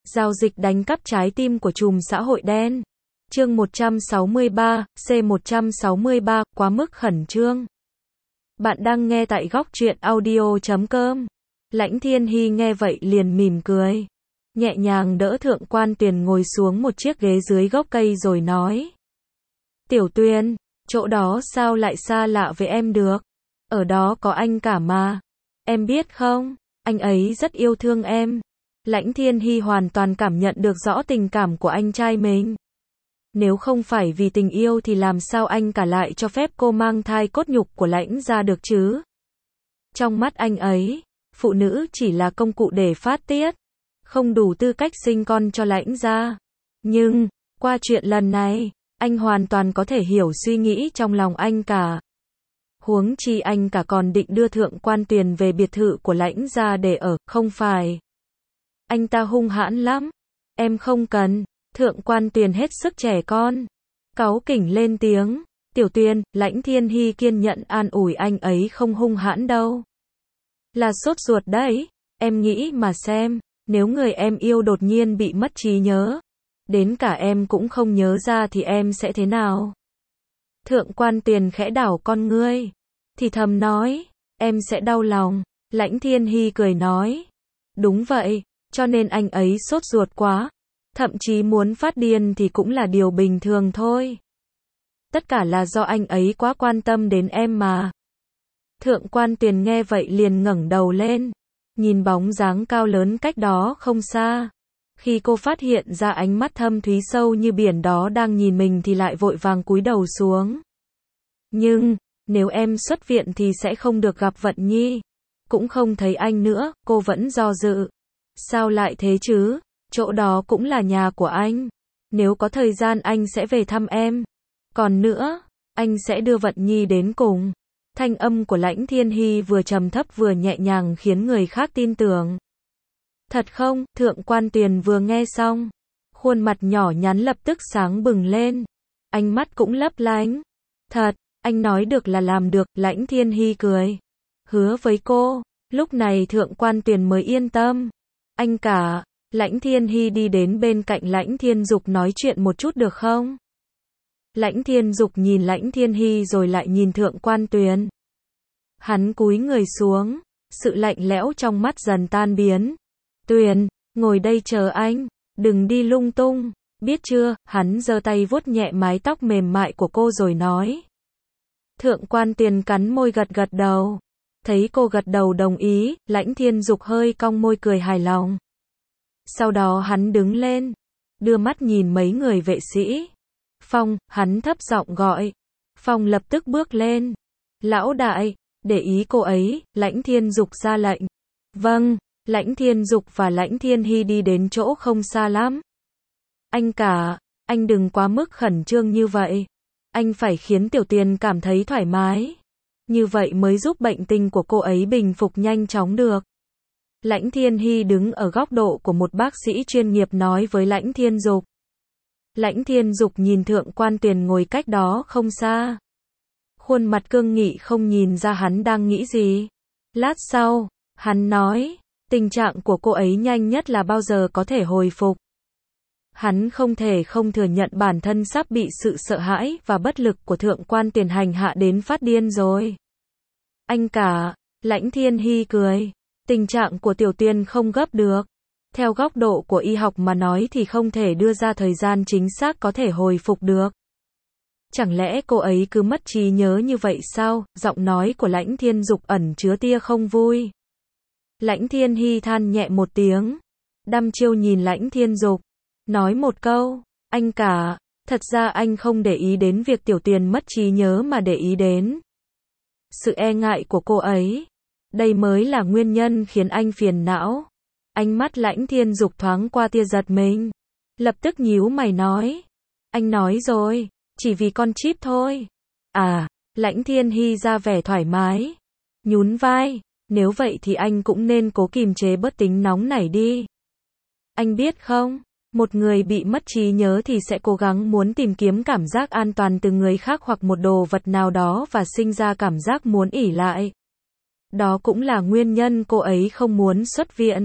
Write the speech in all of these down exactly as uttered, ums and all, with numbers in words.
Giao dịch đánh cắp trái tim của trùm xã hội đen. Chương một trăm sáu mươi ba, C một trăm sáu mươi ba, quá mức khẩn trương. Bạn đang nghe tại góc truyện audio chấm com. Lãnh Thiên Hy nghe vậy liền mỉm cười. Nhẹ nhàng đỡ Thượng Quan Tuyền ngồi xuống một chiếc ghế dưới gốc cây rồi nói. Tiểu Tuyền, chỗ đó sao lại xa lạ với em được? Ở đó có anh cả mà. Em biết không, anh ấy rất yêu thương em. Lãnh Thiên Hy hoàn toàn cảm nhận được rõ tình cảm của anh trai mình. Nếu không phải vì tình yêu thì làm sao anh cả lại cho phép cô mang thai cốt nhục của Lãnh gia được chứ? Trong mắt anh ấy, phụ nữ chỉ là công cụ để phát tiết, không đủ tư cách sinh con cho Lãnh gia. Nhưng, qua chuyện lần này, anh hoàn toàn có thể hiểu suy nghĩ trong lòng anh cả. Huống chi anh cả còn định đưa Thượng Quan Tuyền về biệt thự của Lãnh gia để ở, không phải? Anh ta hung hãn lắm. Em không cần. Thượng Quan Tuyền hết sức trẻ con, cáu kỉnh lên tiếng. Tiểu Tuyền, Lãnh Thiên Hy kiên nhẫn an ủi anh ấy không hung hãn đâu. Là sốt ruột đấy. Em nghĩ mà xem, nếu người em yêu đột nhiên bị mất trí nhớ, đến cả em cũng không nhớ ra thì em sẽ thế nào? Thượng Quan Tuyền khẽ đảo con ngươi, thì thầm nói, em sẽ đau lòng. Lãnh Thiên Hy cười nói, đúng vậy, cho nên anh ấy sốt ruột quá, thậm chí muốn phát điên thì cũng là điều bình thường thôi. Tất cả là do anh ấy quá quan tâm đến em mà. Thượng Quan Tuyền nghe vậy liền ngẩng đầu lên, nhìn bóng dáng cao lớn cách đó không xa. Khi cô phát hiện ra ánh mắt thâm thúy sâu như biển đó đang nhìn mình thì lại vội vàng cúi đầu xuống. Nhưng, nếu em xuất viện thì sẽ không được gặp Vận Nhi, cũng không thấy anh nữa, cô vẫn do dự. Sao lại thế chứ? Chỗ đó cũng là nhà của anh. Nếu có thời gian anh sẽ về thăm em. Còn nữa, anh sẽ đưa Vận Nhi đến cùng. Thanh âm của Lãnh Thiên Hy vừa trầm thấp vừa nhẹ nhàng khiến người khác tin tưởng. Thật không? Thượng Quan Tuyền vừa nghe xong, khuôn mặt nhỏ nhắn lập tức sáng bừng lên. Ánh mắt cũng lấp lánh. Thật, anh nói được là làm được. Lãnh Thiên Hy cười, hứa với cô. Lúc này Thượng Quan Tuyền mới yên tâm. Anh cả. Lãnh Thiên Hy đi đến bên cạnh Lãnh Thiên Dục nói chuyện một chút được không? Lãnh Thiên Dục nhìn Lãnh Thiên Hy rồi lại nhìn Thượng Quan Tuyền. Hắn cúi người xuống, sự lạnh lẽo trong mắt dần tan biến. Tuyền, ngồi đây chờ anh, đừng đi lung tung, biết chưa? Hắn giơ tay vuốt nhẹ mái tóc mềm mại của cô rồi nói. Thượng Quan Tuyền cắn môi gật gật đầu. Thấy cô gật đầu đồng ý, Lãnh Thiên Dục hơi cong môi cười hài lòng. Sau đó hắn đứng lên, đưa mắt nhìn mấy người vệ sĩ. Phong, hắn thấp giọng gọi. Phong lập tức bước lên. Lão đại, để ý cô ấy. Lãnh Thiên Dục ra lệnh. Vâng. Lãnh Thiên Dục và Lãnh Thiên Hy đi đến chỗ không xa lắm. Anh cả, anh đừng quá mức khẩn trương như vậy. Anh phải khiến Tiểu Tuyền cảm thấy thoải mái. Như vậy mới giúp bệnh tình của cô ấy bình phục nhanh chóng được. Lãnh Thiên Hy đứng ở góc độ của một bác sĩ chuyên nghiệp nói với Lãnh Thiên Dục. Lãnh Thiên Dục nhìn Thượng Quan Tuyền ngồi cách đó không xa. Khuôn mặt cương nghị không nhìn ra hắn đang nghĩ gì. Lát sau, hắn nói, tình trạng của cô ấy nhanh nhất là bao giờ có thể hồi phục. Hắn không thể không thừa nhận bản thân sắp bị sự sợ hãi và bất lực của Thượng Quan Tuyền hành hạ đến phát điên rồi. Anh cả. Lãnh Thiên Hy cười. Tình trạng của Tiểu Tuyền không gấp được. Theo góc độ của y học mà nói thì không thể đưa ra thời gian chính xác có thể hồi phục được. Chẳng lẽ cô ấy cứ mất trí nhớ như vậy sao? Giọng nói của Lãnh Thiên Dục ẩn chứa tia không vui. Lãnh Thiên Hy than nhẹ một tiếng, đăm chiêu nhìn Lãnh Thiên Dục, nói một câu, anh cả, thật ra anh không để ý đến việc Tiểu Tuyền mất trí nhớ mà để ý đến sự e ngại của cô ấy. Đây mới là nguyên nhân khiến anh phiền não. Ánh mắt Lãnh Thiên Dục thoáng qua tia giật mình, lập tức nhíu mày nói, anh nói rồi, chỉ vì con chip thôi. À, Lãnh Thiên Hy ra vẻ thoải mái, nhún vai, nếu vậy thì anh cũng nên cố kiềm chế bớt tính nóng nảy đi. Anh biết không, một người bị mất trí nhớ thì sẽ cố gắng muốn tìm kiếm cảm giác an toàn từ người khác hoặc một đồ vật nào đó và sinh ra cảm giác muốn ỷ lại. Đó cũng là nguyên nhân cô ấy không muốn xuất viện.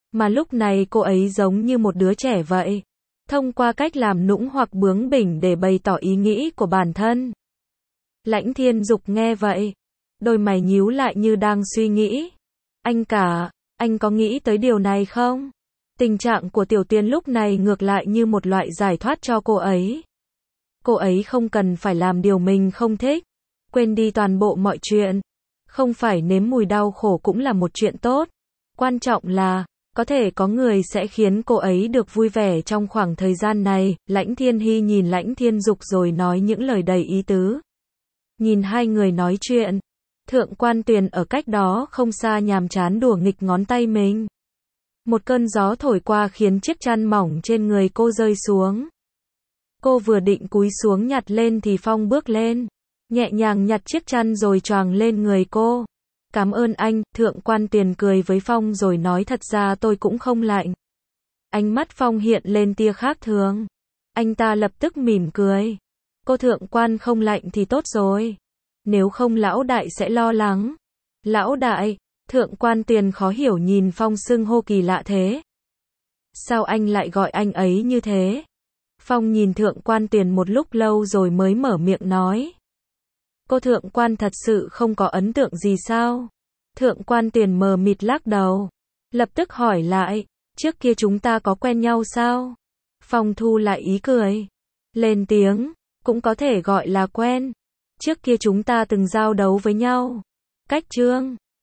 Mà lúc này cô ấy giống như một đứa trẻ vậy. Thông qua cách làm nũng hoặc bướng bỉnh để bày tỏ ý nghĩ của bản thân. Lãnh Thiên Dục nghe vậy. Đôi mày nhíu lại như đang suy nghĩ. Anh cả, anh có nghĩ tới điều này không? Tình trạng của Tiểu Tiên lúc này ngược lại như một loại giải thoát cho cô ấy. Cô ấy không cần phải làm điều mình không thích. Quên đi toàn bộ mọi chuyện. Không phải nếm mùi đau khổ cũng là một chuyện tốt. Quan trọng là, có thể có người sẽ khiến cô ấy được vui vẻ trong khoảng thời gian này. Lãnh Thiên Hy nhìn Lãnh Thiên Dục rồi nói những lời đầy ý tứ. Nhìn hai người nói chuyện, Thượng Quan Tuyền ở cách đó không xa nhàm chán đùa nghịch ngón tay mình. Một cơn gió thổi qua khiến chiếc chăn mỏng trên người cô rơi xuống. Cô vừa định cúi xuống nhặt lên thì Phong bước lên, nhẹ nhàng nhặt chiếc chăn rồi choàng lên người cô. Cảm ơn anh, Thượng Quan Tuyền cười với Phong rồi nói thật ra tôi cũng không lạnh. Ánh mắt Phong hiện lên tia khác thường. Anh ta lập tức mỉm cười. Cô Thượng Quan không lạnh thì tốt rồi. Nếu không lão đại sẽ lo lắng. Lão đại, Thượng Quan Tuyền khó hiểu nhìn Phong xưng hô kỳ lạ thế. Sao anh lại gọi anh ấy như thế? Phong nhìn Thượng Quan Tuyền một lúc lâu rồi mới mở miệng nói. Cô Thượng Quan thật sự không có ấn tượng gì sao? Thượng Quan Tuyền mờ mịt lắc đầu. Lập tức hỏi lại, trước kia chúng ta có quen nhau sao? Phong thu lại ý cười. Lên tiếng, cũng có thể gọi là quen. Trước kia chúng ta từng giao đấu với nhau. Cách chương